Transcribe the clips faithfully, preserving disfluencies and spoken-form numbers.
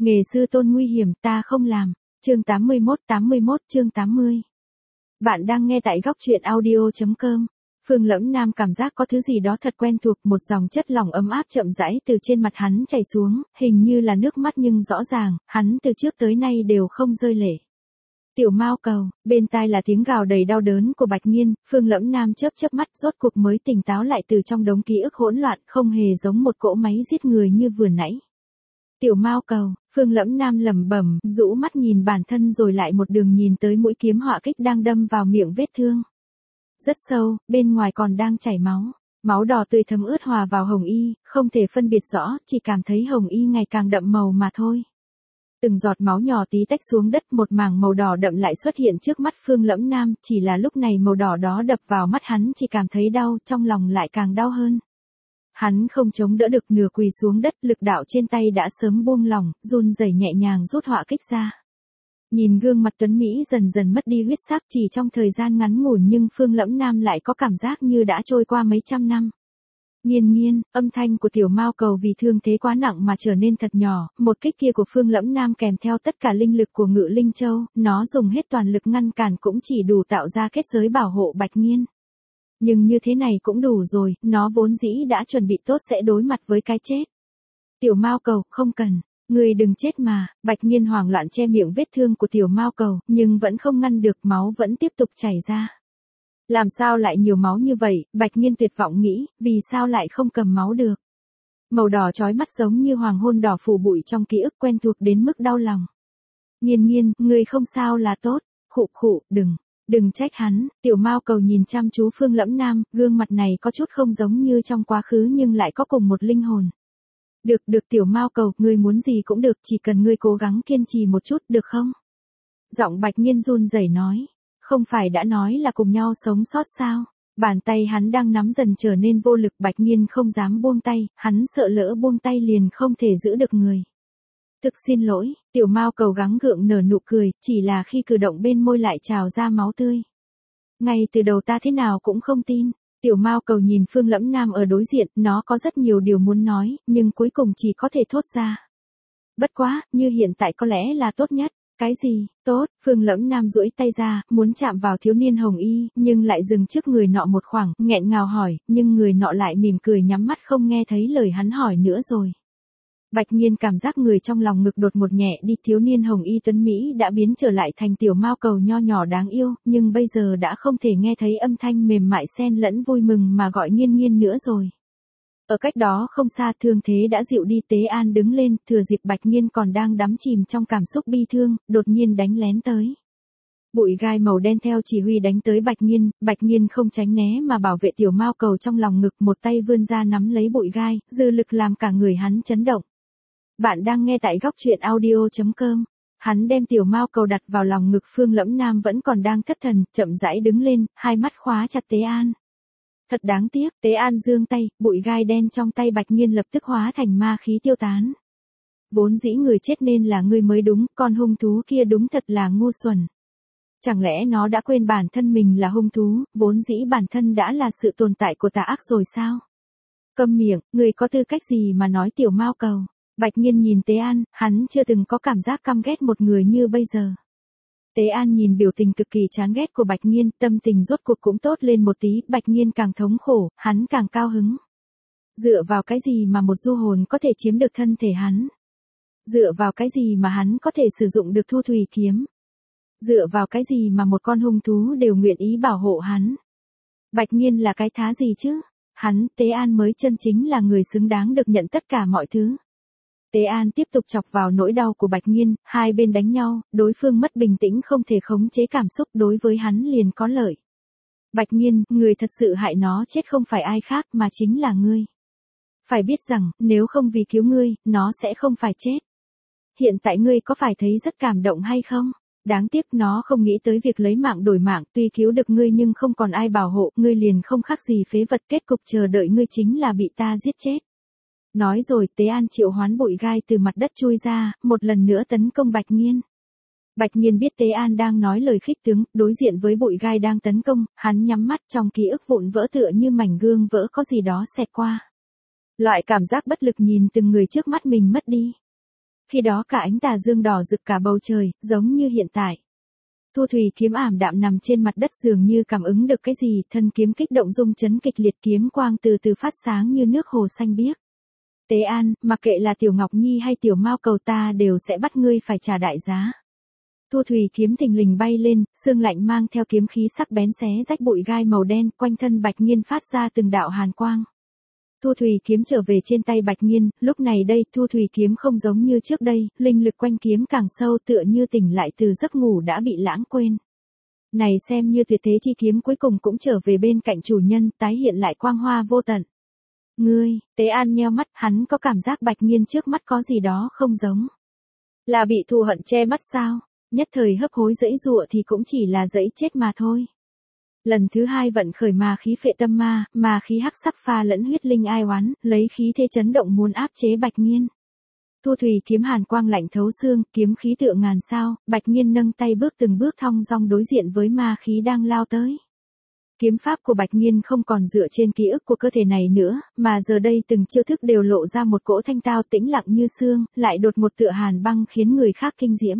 Nghề sư tôn nguy hiểm, ta không làm. Chương tám mươi mốt, tám mươi mốt chương tám mươi. Bạn đang nghe tại góc truyện audio chấm com. Phương Lẫm Nam cảm giác có thứ gì đó thật quen thuộc, một dòng chất lỏng ấm áp chậm rãi từ trên mặt hắn chảy xuống, hình như là nước mắt nhưng rõ ràng, hắn từ trước tới nay đều không rơi lệ. Tiểu Mao Cầu, bên tai là tiếng gào đầy đau đớn của Bạch Nghiên, Phương Lẫm Nam chớp chớp mắt, rốt cuộc mới tỉnh táo lại từ trong đống ký ức hỗn loạn, không hề giống một cỗ máy giết người như vừa nãy. Tiểu Mao Cầu, Phương Lẫm Nam lẩm bẩm, rũ mắt nhìn bản thân rồi lại một đường nhìn tới mũi kiếm họa kích đang đâm vào miệng vết thương. Rất sâu, bên ngoài còn đang chảy máu. Máu đỏ tươi thấm ướt hòa vào hồng y, không thể phân biệt rõ, chỉ cảm thấy hồng y ngày càng đậm màu mà thôi. Từng giọt máu nhỏ tí tách xuống đất, một mảng màu đỏ đậm lại xuất hiện trước mắt Phương Lẫm Nam, chỉ là lúc này màu đỏ đó đập vào mắt hắn chỉ cảm thấy đau, trong lòng lại càng đau hơn. Hắn không chống đỡ được, nửa quỳ xuống đất, lực đạo trên tay đã sớm buông lỏng, run rẩy nhẹ nhàng rút họa kích ra. Nhìn gương mặt tuấn Mỹ dần dần mất đi huyết sắc chỉ trong thời gian ngắn ngủn, nhưng Phương Lẫm Nam lại có cảm giác như đã trôi qua mấy trăm năm. Nghiên nghiên, âm thanh của Tiểu Mao Cầu vì thương thế quá nặng mà trở nên thật nhỏ, một kích kia của Phương Lẫm Nam kèm theo tất cả linh lực của Ngự Linh Châu, nó dùng hết toàn lực ngăn cản cũng chỉ đủ tạo ra kết giới bảo hộ Bạch Nghiên. Nhưng như thế này cũng đủ rồi, nó vốn dĩ đã chuẩn bị tốt sẽ đối mặt với cái chết. Tiểu Mao Cầu, không cần, ngươi đừng chết mà. Bạch Nghiên hoảng loạn che miệng vết thương của Tiểu Mao Cầu, nhưng vẫn không ngăn được, máu vẫn tiếp tục chảy ra. Làm sao lại nhiều máu như vậy, Bạch Nghiên tuyệt vọng nghĩ, vì sao lại không cầm máu được. Màu đỏ chói mắt giống như hoàng hôn đỏ phủ bụi trong ký ức quen thuộc đến mức đau lòng. Nghiên nghiên, ngươi không sao là tốt, khụ khụ, đừng. Đừng trách hắn. Tiểu Mao Cầu nhìn chăm chú Phương Lẫm Nam, gương mặt này có chút không giống như trong quá khứ nhưng lại có cùng một linh hồn. Được, được Tiểu Mao Cầu, ngươi muốn gì cũng được, chỉ cần ngươi cố gắng kiên trì một chút, được không? Giọng Bạch Nghiên run rẩy nói, không phải đã nói là cùng nhau sống sót sao? Bàn tay hắn đang nắm dần trở nên vô lực, Bạch Nghiên không dám buông tay, hắn sợ lỡ buông tay liền không thể giữ được người. Thực xin lỗi, Tiểu Mao Cầu gắng gượng nở nụ cười, chỉ là khi cử động bên môi lại trào ra máu tươi. Ngay từ đầu ta thế nào cũng không tin. Tiểu Mao Cầu nhìn Phương Lẫm Nam ở đối diện, nó có rất nhiều điều muốn nói, nhưng cuối cùng chỉ có thể thốt ra. Bất quá, như hiện tại có lẽ là tốt nhất. Cái gì, tốt? Phương Lẫm Nam duỗi tay ra, muốn chạm vào thiếu niên hồng y, nhưng lại dừng trước người nọ một khoảng, nghẹn ngào hỏi, nhưng người nọ lại mỉm cười nhắm mắt không nghe thấy lời hắn hỏi nữa rồi. Bạch Nghiên cảm giác người trong lòng ngực đột một nhẹ đi, thiếu niên hồng y tuấn Mỹ đã biến trở lại thành Tiểu Mao Cầu nho nhỏ đáng yêu, nhưng bây giờ đã không thể nghe thấy âm thanh mềm mại xen lẫn vui mừng mà gọi nghiên nghiên nữa rồi. Ở cách đó không xa, thương thế đã dịu đi, Tế An đứng lên, thừa dịp Bạch Nghiên còn đang đắm chìm trong cảm xúc bi thương, đột nhiên đánh lén tới. Bụi gai màu đen theo chỉ huy đánh tới Bạch Nghiên, Bạch Nghiên không tránh né mà bảo vệ Tiểu Mao Cầu trong lòng ngực, một tay vươn ra nắm lấy bụi gai, dư lực làm cả người hắn chấn động. Bạn đang nghe tại góc truyện audio chấm com. Hắn đem Tiểu Mao Cầu đặt vào lòng ngực, Phương Lẫm Nam vẫn còn đang thất thần, chậm rãi đứng lên, hai mắt khóa chặt Tế An. Thật đáng tiếc, Tế An giương tay, bụi gai đen trong tay Bạch Nghiên lập tức hóa thành ma khí tiêu tán. Vốn dĩ người chết nên là ngươi mới đúng, con hung thú kia đúng thật là ngu xuẩn. Chẳng lẽ nó đã quên bản thân mình là hung thú, vốn dĩ bản thân đã là sự tồn tại của tà ác rồi sao? Câm miệng, ngươi có tư cách gì mà nói Tiểu Mao Cầu? Bạch Nghiên nhìn Tế An, hắn chưa từng có cảm giác căm ghét một người như bây giờ. Tế An nhìn biểu tình cực kỳ chán ghét của Bạch Nghiên, tâm tình rốt cuộc cũng tốt lên một tí, Bạch Nghiên càng thống khổ, hắn càng cao hứng. Dựa vào cái gì mà một du hồn có thể chiếm được thân thể hắn? Dựa vào cái gì mà hắn có thể sử dụng được thu thủy kiếm? Dựa vào cái gì mà một con hung thú đều nguyện ý bảo hộ hắn? Bạch Nghiên là cái thá gì chứ? Hắn, Tế An mới chân chính là người xứng đáng được nhận tất cả mọi thứ. Tế An tiếp tục chọc vào nỗi đau của Bạch Nghiên, hai bên đánh nhau, đối phương mất bình tĩnh không thể khống chế cảm xúc, đối với hắn liền có lợi. Bạch Nghiên, người thật sự hại nó chết không phải ai khác mà chính là ngươi. Phải biết rằng, nếu không vì cứu ngươi, nó sẽ không phải chết. Hiện tại ngươi có phải thấy rất cảm động hay không? Đáng tiếc nó không nghĩ tới việc lấy mạng đổi mạng, tuy cứu được ngươi nhưng không còn ai bảo hộ, ngươi liền không khác gì phế vật, kết cục chờ đợi ngươi chính là bị ta giết chết. Nói rồi, Tế An triệu hoán bụi gai từ mặt đất chui ra, một lần nữa tấn công Bạch Nghiên. Bạch Nghiên biết Tế An đang nói lời khích tướng, đối diện với bụi gai đang tấn công, hắn nhắm mắt, trong ký ức vụn vỡ tựa như mảnh gương vỡ có gì đó xẹt qua. Loại cảm giác bất lực nhìn từng người trước mắt mình mất đi. Khi đó cả ánh tà dương đỏ rực cả bầu trời, giống như hiện tại. Thu thủy kiếm ảm đạm nằm trên mặt đất dường như cảm ứng được cái gì, thân kiếm kích động rung chấn kịch liệt, kiếm quang từ từ phát sáng như nước hồ xanh biếc. Tế An, mặc kệ là Tiểu Ngọc Nhi hay Tiểu Mao Cầu ta đều sẽ bắt ngươi phải trả đại giá. Thu thủy kiếm thình lình bay lên, sương lạnh mang theo kiếm khí sắc bén xé rách bụi gai màu đen, quanh thân Bạch Nghiên phát ra từng đạo hàn quang. Thu thủy kiếm trở về trên tay Bạch Nghiên, lúc này đây thu thủy kiếm không giống như trước đây, linh lực quanh kiếm càng sâu, tựa như tỉnh lại từ giấc ngủ đã bị lãng quên. Này xem như tuyệt thế chi kiếm cuối cùng cũng trở về bên cạnh chủ nhân, tái hiện lại quang hoa vô tận. Ngươi, Tế An nheo mắt, hắn có cảm giác Bạch Nghiên trước mắt có gì đó không giống. Là bị thù hận che mắt sao? Nhất thời hấp hối dãy dụa thì cũng chỉ là dãy chết mà thôi. Lần thứ hai vận khởi ma khí phệ tâm ma, ma khí hắc sắc pha lẫn huyết linh ai oán, lấy khí thế chấn động muốn áp chế Bạch Nghiên. Thu thủy kiếm hàn quang lạnh thấu xương, kiếm khí tựa ngàn sao, Bạch Nghiên nâng tay bước từng bước thong dong đối diện với ma khí đang lao tới. Kiếm pháp của Bạch Nghiên không còn dựa trên ký ức của cơ thể này nữa, mà giờ đây từng chiêu thức đều lộ ra một cỗ thanh tao tĩnh lặng như xương, lại đột một tựa hàn băng khiến người khác kinh diễm.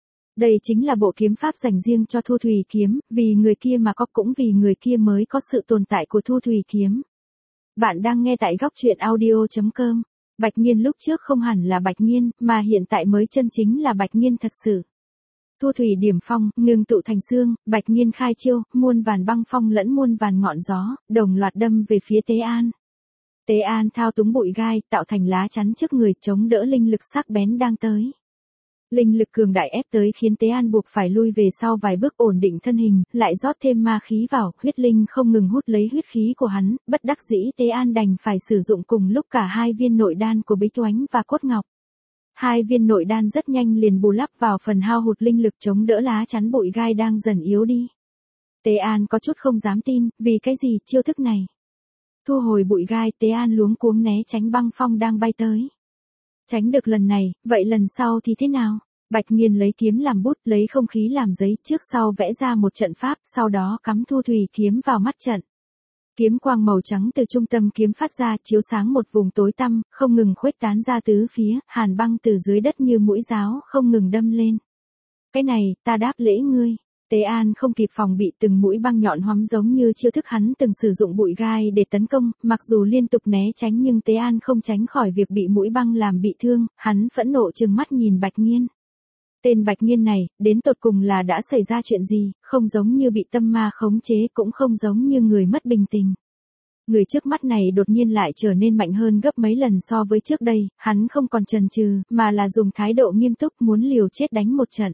Đây chính là bộ kiếm pháp dành riêng cho Thu thủy kiếm, vì người kia mà có cũng vì người kia mới có sự tồn tại của Thu thủy kiếm. Bạn đang nghe tại góc truyện audio chấm com. Bạch Nghiên lúc trước không hẳn là Bạch Nghiên, mà hiện tại mới chân chính là Bạch Nghiên thật sự. Thu thủy điểm phong, ngưng tụ thành xương, Bạch Nghiên khai chiêu, muôn vàn băng phong lẫn muôn vàn ngọn gió, đồng loạt đâm về phía Tế An. Tế An thao túng bụi gai, tạo thành lá chắn trước người chống đỡ linh lực sắc bén đang tới. Linh lực cường đại ép tới khiến Tế An buộc phải lui về sau vài bước ổn định thân hình, lại rót thêm ma khí vào, huyết linh không ngừng hút lấy huyết khí của hắn, bất đắc dĩ Tế An đành phải sử dụng cùng lúc cả hai viên nội đan của Bích Oánh và Cốt Ngọc. Hai viên nội đan rất nhanh liền bù lắp vào phần hao hụt linh lực chống đỡ lá chắn bụi gai đang dần yếu đi. Tế An có chút không dám tin, vì cái gì chiêu thức này? Thu hồi bụi gai, Tế An luống cuống né tránh băng phong đang bay tới. Tránh được lần này, vậy lần sau thì thế nào? Bạch Nghiên lấy kiếm làm bút, lấy không khí làm giấy, trước sau vẽ ra một trận pháp, sau đó cắm thu thủy kiếm vào mắt trận. Kiếm quang màu trắng từ trung tâm kiếm phát ra, chiếu sáng một vùng tối tăm, không ngừng khuếch tán ra tứ phía, hàn băng từ dưới đất như mũi giáo, không ngừng đâm lên. Cái này, ta đáp lễ ngươi. Tế An không kịp phòng bị, từng mũi băng nhọn hoắm giống như chiêu thức hắn từng sử dụng bụi gai để tấn công, mặc dù liên tục né tránh nhưng Tế An không tránh khỏi việc bị mũi băng làm bị thương, hắn phẫn nộ trừng mắt nhìn Bạch Nghiên. Tên Bạch Nghiên này, đến tột cùng là đã xảy ra chuyện gì, không giống như bị tâm ma khống chế, cũng không giống như người mất bình tình. Người trước mắt này đột nhiên lại trở nên mạnh hơn gấp mấy lần so với trước đây, hắn không còn chần chừ, mà là dùng thái độ nghiêm túc muốn liều chết đánh một trận.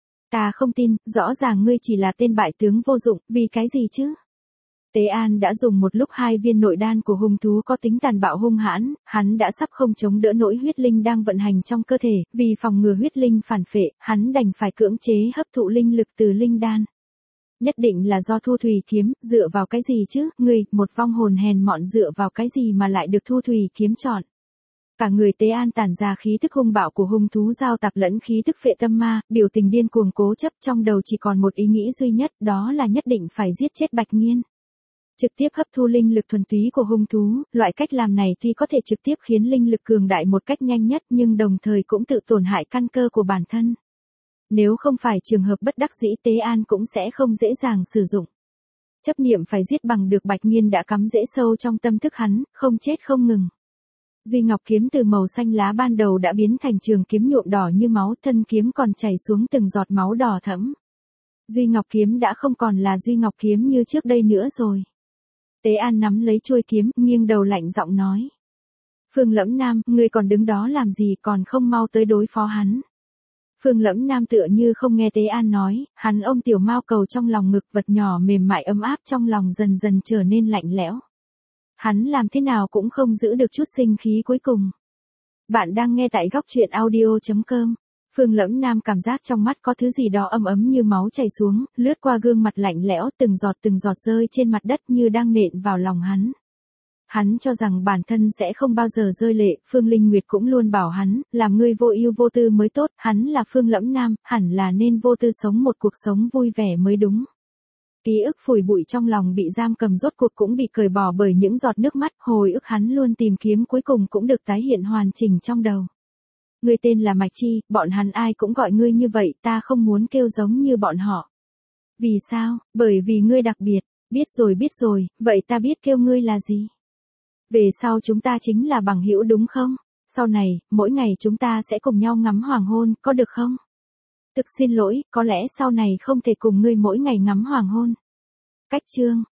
Ta không tin, rõ ràng ngươi chỉ là tên bại tướng vô dụng, vì cái gì chứ? Tế An đã dùng một lúc hai viên nội đan của hung thú có tính tàn bạo hung hãn, hắn đã sắp không chống đỡ nổi huyết linh đang vận hành trong cơ thể, vì phòng ngừa huyết linh phản phệ, hắn đành phải cưỡng chế hấp thụ linh lực từ linh đan. Nhất định là do Thu thủy kiếm, dựa vào cái gì chứ, ngươi, một vong hồn hèn mọn dựa vào cái gì mà lại được Thu thủy kiếm chọn. Cả người Tế An tản ra khí tức hung bạo của hung thú giao tạp lẫn khí tức phệ tâm ma, biểu tình điên cuồng cố chấp, trong đầu chỉ còn một ý nghĩ duy nhất, đó là nhất định phải giết chết Bạch Nghiên. Trực tiếp hấp thu linh lực thuần túy của hung thú, loại cách làm này tuy có thể trực tiếp khiến linh lực cường đại một cách nhanh nhất nhưng đồng thời cũng tự tổn hại căn cơ của bản thân. Nếu không phải trường hợp bất đắc dĩ, Tế An cũng sẽ không dễ dàng sử dụng. Chấp niệm phải giết bằng được Bạch Nghiên đã cắm rễ sâu trong tâm thức hắn, không chết không ngừng. Duy Ngọc kiếm từ màu xanh lá ban đầu đã biến thành trường kiếm nhuộm đỏ như máu, thân kiếm còn chảy xuống từng giọt máu đỏ thẫm. Duy Ngọc kiếm đã không còn là Duy Ngọc kiếm như trước đây nữa rồi. Tế An nắm lấy chuôi kiếm, nghiêng đầu lạnh giọng nói. Phương Lẫm Nam, ngươi còn đứng đó làm gì, còn không mau tới đối phó hắn. Phương Lẫm Nam tựa như không nghe Tế An nói, hắn ôm Tiểu Mao Cầu trong lòng ngực, vật nhỏ mềm mại ấm áp trong lòng dần dần trở nên lạnh lẽo. Hắn làm thế nào cũng không giữ được chút sinh khí cuối cùng. Bạn đang nghe tại góc truyện audio chấm com. Phương Lẫm Nam cảm giác trong mắt có thứ gì đó ấm ấm như máu chảy xuống, lướt qua gương mặt lạnh lẽo, từng giọt từng giọt rơi trên mặt đất như đang nện vào lòng hắn. Hắn cho rằng bản thân sẽ không bao giờ rơi lệ, Phương Linh Nguyệt cũng luôn bảo hắn, làm người vô ưu vô tư mới tốt, hắn là Phương Lẫm Nam, hẳn là nên vô tư sống một cuộc sống vui vẻ mới đúng. Ký ức phủi bụi trong lòng bị giam cầm rốt cuộc cũng bị cởi bỏ bởi những giọt nước mắt, hồi ức hắn luôn tìm kiếm cuối cùng cũng được tái hiện hoàn chỉnh trong đầu. Ngươi tên là Mạch Chi, bọn hắn ai cũng gọi ngươi như vậy, ta không muốn kêu giống như bọn họ. Vì sao? Bởi vì ngươi đặc biệt. Biết rồi biết rồi, vậy ta biết kêu ngươi là gì? Về sau chúng ta chính là bằng hữu đúng không? Sau này, mỗi ngày chúng ta sẽ cùng nhau ngắm hoàng hôn, có được không? Thực xin lỗi, có lẽ sau này không thể cùng ngươi mỗi ngày ngắm hoàng hôn. Cách chương